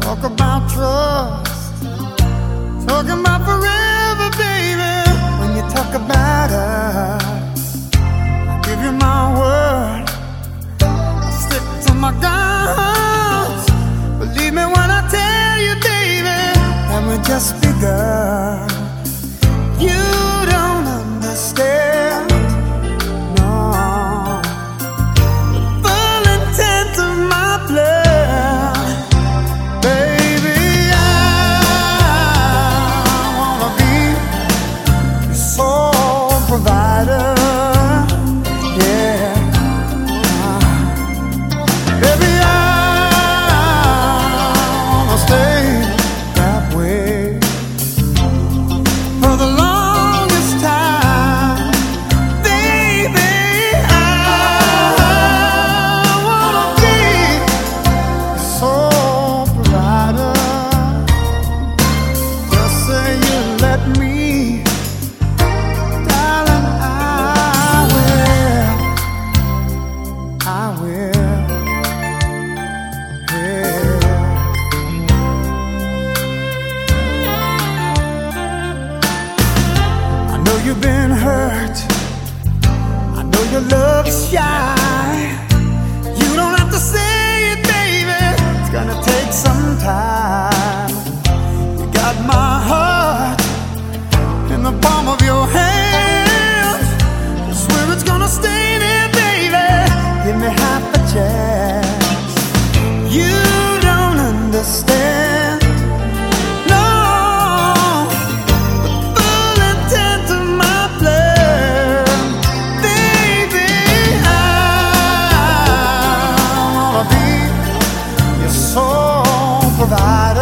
Talk about trust, talking about forever, baby. When you talk about us, I give you my word, I stick to my guns. Believe me when I tell you, baby, that we just begun. You don't understand, no, the full intent of my plan. Baby, I wanna be your sole provider. Yeah, baby, I wanna stay that way for the longest time. Baby, I wanna be your sole provider. Just say you let me, darling, I will, yeah. I know you've been hurt, I know your love is shy. You don't have to say it, baby, it's gonna take some time. You got my heart in the palm of your hand. I swear it's gonna stay there, baby. Give me half a chance. You don't understand, no, the full intent of my plan. Baby, I wanna be your sole provider.